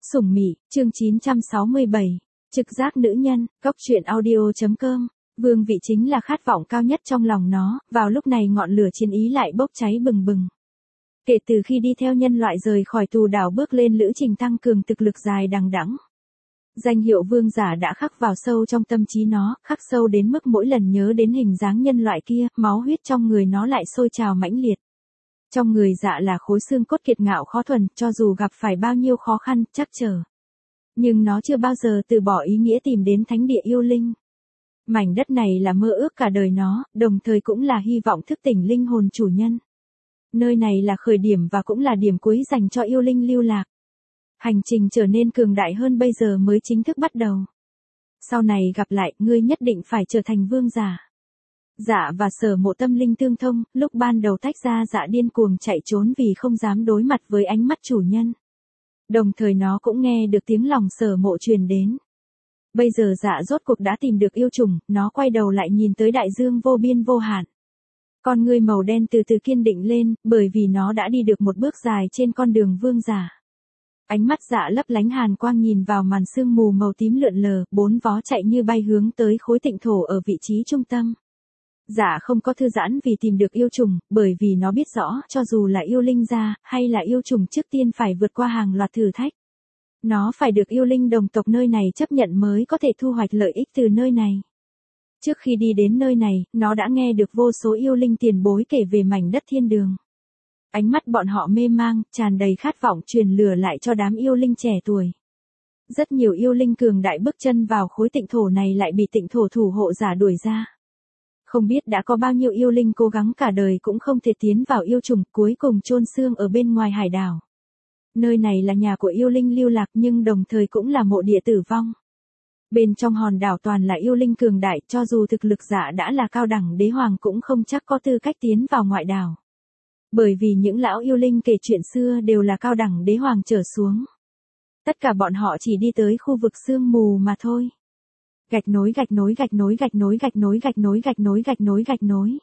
Sủng Mị, chương 967. Trực giác nữ nhân, góc truyện audio.com. Vương vị chính là khát vọng cao nhất trong lòng nó, vào lúc này ngọn lửa chiến ý lại bốc cháy bừng bừng. Kể từ khi đi theo nhân loại rời khỏi tù đảo bước lên lữ trình tăng cường thực lực dài đằng đẵng, danh hiệu vương giả đã khắc vào sâu trong tâm trí nó, khắc sâu đến mức mỗi lần nhớ đến hình dáng nhân loại kia, máu huyết trong người nó lại sôi trào mãnh liệt. Trong người Dạ là khối xương cốt kiệt ngạo khó thuần, cho dù gặp phải bao nhiêu khó khăn, trắc trở, nhưng nó chưa bao giờ từ bỏ ý nghĩa tìm đến thánh địa yêu linh. Mảnh đất này là mơ ước cả đời nó, đồng thời cũng là hy vọng thức tỉnh linh hồn chủ nhân. Nơi này là khởi điểm và cũng là điểm cuối dành cho yêu linh lưu lạc. Hành trình trở nên cường đại hơn bây giờ mới chính thức bắt đầu. Sau này gặp lại, ngươi nhất định phải trở thành vương giả. Dạ và Sở Mộ tâm linh tương thông, lúc ban đầu tách ra Dạ điên cuồng chạy trốn vì không dám đối mặt với ánh mắt chủ nhân. Đồng thời nó cũng nghe được tiếng lòng Sở Mộ truyền đến. Bây giờ Dạ rốt cuộc đã tìm được yêu trùng, nó quay đầu lại nhìn tới đại dương vô biên vô hạn. Con ngươi màu đen từ từ kiên định lên, bởi vì nó đã đi được một bước dài trên con đường vương giả. Ánh mắt Dạ lấp lánh hàn quang nhìn vào màn sương mù màu tím lượn lờ, bốn vó chạy như bay hướng tới khối tịnh thổ ở vị trí trung tâm. Dạ không có thư giãn vì tìm được yêu trùng, bởi vì nó biết rõ, cho dù là yêu linh gia, hay là yêu trùng trước tiên phải vượt qua hàng loạt thử thách. Nó phải được yêu linh đồng tộc nơi này chấp nhận mới có thể thu hoạch lợi ích từ nơi này. Trước khi đi đến nơi này, nó đã nghe được vô số yêu linh tiền bối kể về mảnh đất thiên đường. Ánh mắt bọn họ mê mang, tràn đầy khát vọng truyền lửa lại cho đám yêu linh trẻ tuổi. Rất nhiều yêu linh cường đại bước chân vào khối tịnh thổ này lại bị tịnh thổ thủ hộ giả đuổi ra. Không biết đã có bao nhiêu yêu linh cố gắng cả đời cũng không thể tiến vào yêu trùng, cuối cùng chôn xương ở bên ngoài hải đảo. Nơi này là nhà của yêu linh lưu lạc nhưng đồng thời cũng là mộ địa tử vong. Bên trong hòn đảo toàn là yêu linh cường đại, cho dù thực lực Dạ đã là cao đẳng đế hoàng cũng không chắc có tư cách tiến vào ngoại đảo. Bởi vì những lão yêu linh kể chuyện xưa đều là cao đẳng đế hoàng trở xuống. Tất cả bọn họ chỉ đi tới khu vực sương mù mà thôi. Gạch nối gạch nối gạch nối gạch nối gạch nối gạch nối gạch nối gạch nối gạch nối.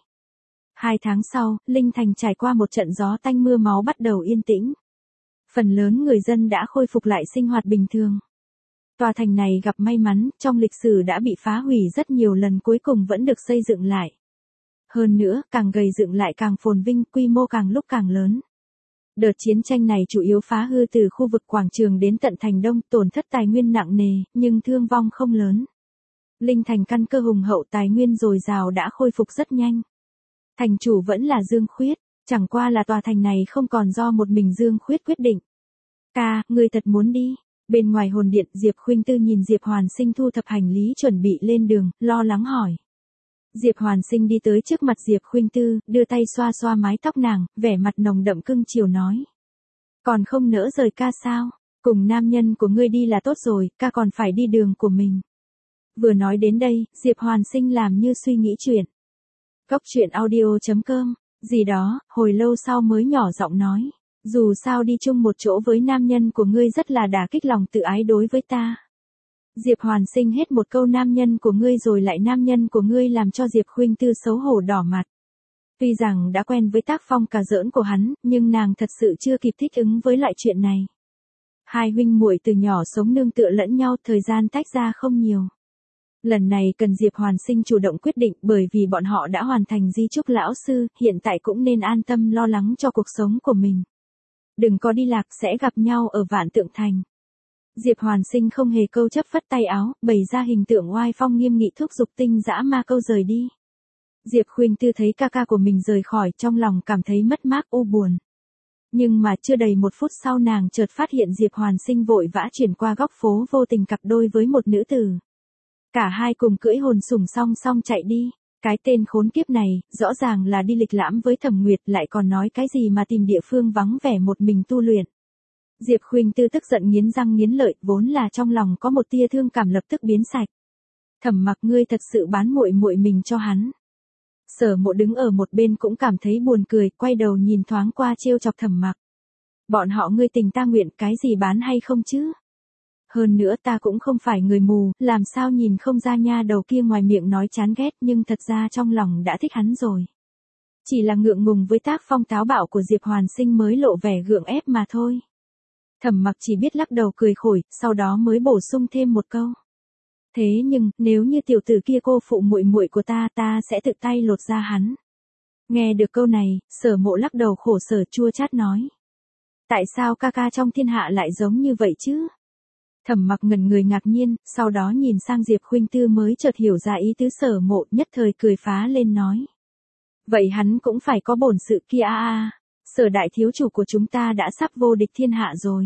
2 tháng sau, Linh Thành trải qua một trận gió tanh mưa máu bắt đầu yên tĩnh. Phần lớn người dân đã khôi phục lại sinh hoạt bình thường. Tòa thành này gặp may mắn, trong lịch sử đã bị phá hủy rất nhiều lần cuối cùng vẫn được xây dựng lại. Hơn nữa, càng gầy dựng lại càng phồn vinh, quy mô càng lúc càng lớn. Đợt chiến tranh này chủ yếu phá hư từ khu vực quảng trường đến tận thành đông, tổn thất tài nguyên nặng nề, nhưng thương vong không lớn. Linh Thành căn cơ hùng hậu, tài nguyên dồi dào đã khôi phục rất nhanh. Thành chủ vẫn là Dương Khuyết, chẳng qua là tòa thành này không còn do một mình Dương Khuyết quyết định. Ca, ngươi thật muốn đi? Bên ngoài hồn điện, Diệp Khuynh Tư nhìn Diệp Hoàn Sinh thu thập hành lý chuẩn bị lên đường, lo lắng hỏi. Diệp Hoàn Sinh đi tới trước mặt Diệp Khuynh Tư, đưa tay xoa xoa mái tóc nàng, vẻ mặt nồng đậm cưng chiều nói. Còn không nỡ rời ca sao? Cùng nam nhân của ngươi đi là tốt rồi, ca còn phải đi đường của mình. Vừa nói đến đây, Diệp Hoàn Sinh làm như suy nghĩ chuyện. Góc truyện audio.com, gì đó, hồi lâu sau mới nhỏ giọng nói. Dù sao đi chung một chỗ với nam nhân của ngươi rất là đả kích lòng tự ái đối với ta. Diệp Hoàn Sinh hết một câu nam nhân của ngươi rồi lại nam nhân của ngươi làm cho Diệp Khuynh Tư xấu hổ đỏ mặt. Tuy rằng đã quen với tác phong cà giỡn của hắn, nhưng nàng thật sự chưa kịp thích ứng với loại chuyện này. Hai huynh muội từ nhỏ sống nương tựa lẫn nhau, thời gian tách ra không nhiều. Lần này cần Diệp Hoàn Sinh chủ động quyết định bởi vì bọn họ đã hoàn thành di chúc lão sư, hiện tại cũng nên an tâm lo lắng cho cuộc sống của mình. Đừng có đi lạc, sẽ gặp nhau ở Vạn Tượng Thành. Diệp Hoàn Sinh không hề câu chấp phất tay áo, bày ra hình tượng oai phong nghiêm nghị thúc giục tinh dã ma câu rời đi. Diệp Khuynh Tư thấy ca ca của mình rời khỏi, trong lòng cảm thấy mất mát u buồn. Nhưng mà chưa đầy 1 phút sau nàng chợt phát hiện Diệp Hoàn Sinh vội vã chuyển qua góc phố vô tình cặp đôi với một nữ tử. Cả hai cùng cưỡi hồn sủng song song chạy đi. Cái tên khốn kiếp này, rõ ràng là đi lịch lãm với Thẩm Nguyệt, lại còn nói cái gì mà tìm địa phương vắng vẻ một mình tu luyện. Diệp Khuynh Tư tức giận nghiến răng nghiến lợi, vốn là trong lòng có một tia thương cảm lập tức biến sạch. Thẩm Mặc, ngươi thật sự bán muội muội mình cho hắn. Sở Mộ đứng ở một bên cũng cảm thấy buồn cười, quay đầu nhìn thoáng qua trêu chọc Thẩm Mặc. Bọn họ ngươi tình ta nguyện, cái gì bán hay không chứ? Hơn nữa ta cũng không phải người mù, làm sao nhìn không ra nha đầu kia ngoài miệng nói chán ghét nhưng thật ra trong lòng đã thích hắn rồi. Chỉ là ngượng ngùng với tác phong táo bạo của Diệp Hoàn Sinh mới lộ vẻ gượng ép mà thôi. Thẩm Mặc chỉ biết lắc đầu cười khổ, sau đó mới bổ sung thêm một câu. Thế nhưng, nếu như tiểu tử kia cô phụ muội muội của ta, ta sẽ tự tay lột da hắn. Nghe được câu này, Sở Mộ lắc đầu khổ sở chua chát nói. Tại sao ca ca trong thiên hạ lại giống như vậy chứ? Thẩm Mặc ngẩn người ngạc nhiên, sau đó nhìn sang Diệp Khuynh Tư mới chợt hiểu ra ý tứ Sở Mộ, nhất thời cười phá lên nói. Vậy hắn cũng phải có bổn sự kia a. Sở đại thiếu chủ của chúng ta đã sắp vô địch thiên hạ rồi.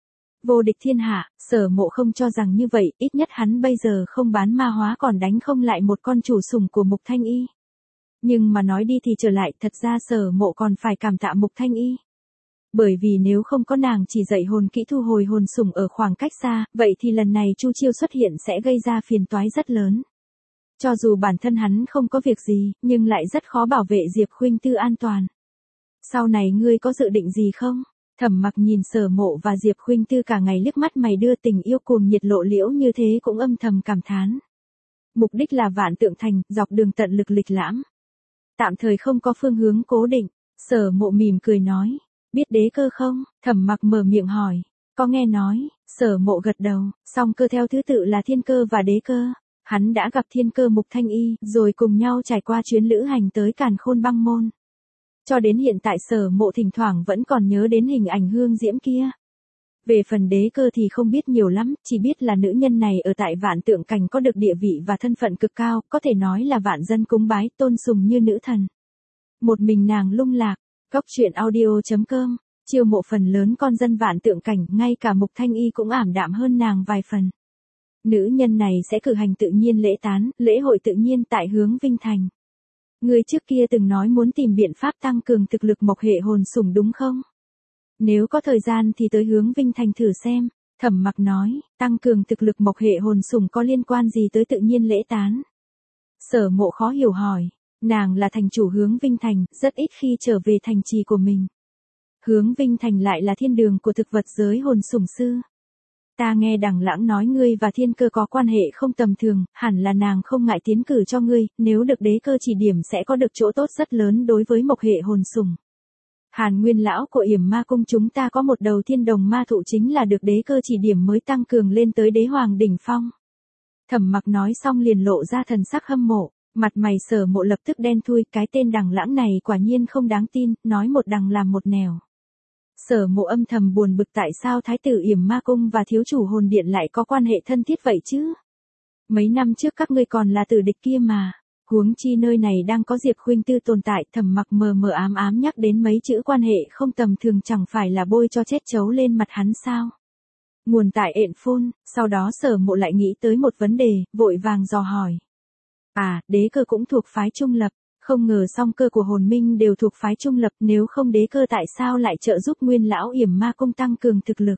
Vô địch thiên hạ, Sở Mộ không cho rằng như vậy, ít nhất hắn bây giờ không bán ma hóa còn đánh không lại một con chủ sủng của Mục Thanh Y. Nhưng mà nói đi thì trở lại, thật ra Sở Mộ còn phải cảm tạ Mục Thanh Y. Bởi vì nếu không có nàng chỉ dạy hồn kỹ thu hồi hồn sủng ở khoảng cách xa, vậy thì lần này Chu Chiêu xuất hiện sẽ gây ra phiền toái rất lớn. Cho dù bản thân hắn không có việc gì, nhưng lại rất khó bảo vệ Diệp Khuynh Tư an toàn. Sau này ngươi có dự định gì không? Thẩm Mặc nhìn Sở Mộ và Diệp Khuynh Tư cả ngày liếc mắt mày đưa, tình yêu cuồng nhiệt lộ liễu như thế cũng âm thầm cảm thán. Mục đích là Vạn Tượng Thành, dọc đường tận lực lịch lãm. Tạm thời không có phương hướng cố định, Sở Mộ mỉm cười nói. Biết đế cơ không? Thẩm Mặc mở miệng hỏi. Có nghe nói, Sở Mộ gật đầu, song cơ theo thứ tự là thiên cơ và đế cơ. Hắn đã gặp thiên cơ Mục Thanh Y, rồi cùng nhau trải qua chuyến lữ hành tới Càn Khôn Băng Môn. Cho đến hiện tại Sở Mộ thỉnh thoảng vẫn còn nhớ đến hình ảnh hương diễm kia. Về phần đế cơ thì không biết nhiều lắm, chỉ biết là nữ nhân này ở tại Vạn Tượng Cảnh có được địa vị và thân phận cực cao, có thể nói là vạn dân cúng bái, tôn sùng như nữ thần. Một mình nàng lung lạc. Cốc truyện audio.com, chiêu mộ phần lớn con dân Vạn Tượng Cảnh, ngay cả Mục Thanh Y cũng ảm đạm hơn nàng vài phần. Nữ nhân này sẽ cử hành tự nhiên lễ tán, lễ hội tự nhiên tại Hướng Vinh Thành. Người trước kia từng nói muốn tìm biện pháp tăng cường thực lực mộc hệ hồn sủng đúng không? Nếu có thời gian thì tới Hướng Vinh Thành thử xem. Thẩm Mặc nói, tăng cường thực lực mộc hệ hồn sủng có liên quan gì tới tự nhiên lễ tán? Sở Mộ khó hiểu hỏi. Nàng là thành chủ Hướng Vinh Thành, rất ít khi trở về thành trì của mình. Hướng Vinh Thành lại là thiên đường của thực vật giới hồn sủng sư. Ta nghe Đằng Lãng nói ngươi và thiên cơ có quan hệ không tầm thường, hẳn là nàng không ngại tiến cử cho ngươi, nếu được đế cơ chỉ điểm sẽ có được chỗ tốt rất lớn đối với mộc hệ hồn sủng. Hàn Nguyên lão của Yểm Ma cung chúng ta có một đầu thiên đồng ma thụ chính là được đế cơ chỉ điểm mới tăng cường lên tới đế hoàng đỉnh phong. Thẩm Mặc nói xong liền lộ ra thần sắc hâm mộ. Mặt mày Sở Mộ lập tức đen thui, cái tên Đằng Lãng này quả nhiên không đáng tin, nói một đằng làm một nẻo. Sở Mộ âm thầm buồn bực tại sao thái tử Yểm Ma cung và thiếu chủ hồn điện lại có quan hệ thân thiết vậy chứ? Mấy năm trước các ngươi còn là tử địch kia mà. Huống chi nơi này đang có Diệp Khuynh Tư tồn tại, Thẩm Mặc mờ mờ ám ám nhắc đến mấy chữ quan hệ không tầm thường chẳng phải là bôi cho chết chấu lên mặt hắn sao? Nguồn tại ện phôn, sau đó Sở Mộ lại nghĩ tới một vấn đề, vội vàng dò hỏi. À, đế cơ cũng thuộc phái trung lập, không ngờ song cơ của hồn minh đều thuộc phái trung lập, nếu không đế cơ tại sao lại trợ giúp Nguyên lão Yểm Ma cung tăng cường thực lực?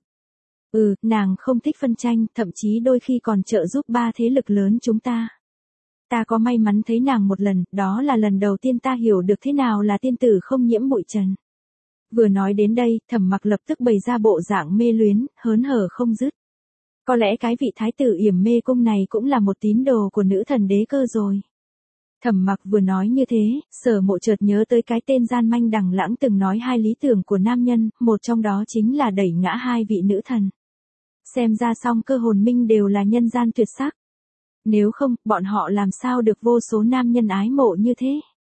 Nàng không thích phân tranh, thậm chí đôi khi còn trợ giúp ba thế lực lớn chúng ta. Ta có may mắn thấy nàng một lần, đó là lần đầu tiên ta hiểu được thế nào là tiên tử không nhiễm bụi trần. Vừa nói đến đây, Thẩm Mặc lập tức bày ra bộ dạng mê luyến, hớn hở không dứt. Có lẽ cái vị thái tử Yểm Mê cung này cũng là một tín đồ của nữ thần đế cơ rồi. Thẩm Mặc vừa nói như thế, Sở Mộ chợt nhớ tới cái tên gian manh Đằng Lãng từng nói hai lý tưởng của nam nhân, một trong đó chính là đẩy ngã hai vị nữ thần. Xem ra song cơ hồn minh đều là nhân gian tuyệt sắc. Nếu không, bọn họ làm sao được vô số nam nhân ái mộ như thế?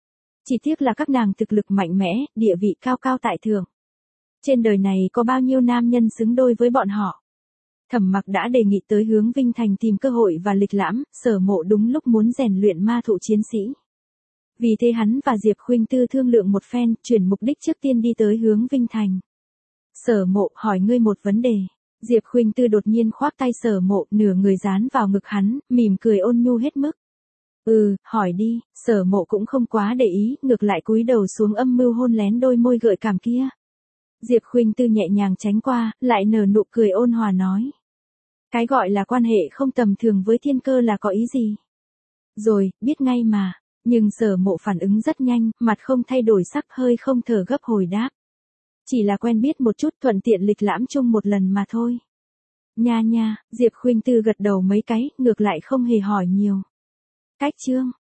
Chỉ tiếc là các nàng thực lực mạnh mẽ, địa vị cao cao tại thượng. Trên đời này có bao nhiêu nam nhân xứng đôi với bọn họ? Thẩm Mặc đã đề nghị tới Hướng Vinh Thành tìm cơ hội và lịch lãm, Sở Mộ đúng lúc muốn rèn luyện ma thụ chiến sĩ. Vì thế hắn và Diệp Khuynh Tư thương lượng một phen, chuyển mục đích trước tiên đi tới Hướng Vinh Thành. Sở Mộ, hỏi ngươi một vấn đề. Diệp Khuynh Tư đột nhiên khoác tay Sở Mộ, nửa người dán vào ngực hắn, mỉm cười ôn nhu hết mức. Hỏi đi. Sở Mộ cũng không quá để ý, ngược lại cúi đầu xuống âm mưu hôn lén đôi môi gợi cảm kia. Diệp Khuynh Tư nhẹ nhàng tránh qua, lại nở nụ cười ôn hòa nói. Cái gọi là quan hệ không tầm thường với thiên cơ là có ý gì? Rồi, biết ngay mà. Nhưng Sở Mộ phản ứng rất nhanh, mặt không thay đổi sắc, hơi không thở gấp hồi đáp. Chỉ là quen biết một chút, thuận tiện lịch lãm chung một lần mà thôi. Nha nha, Diệp Khuynh Tư gật đầu mấy cái, ngược lại không hề hỏi nhiều. Cách chương.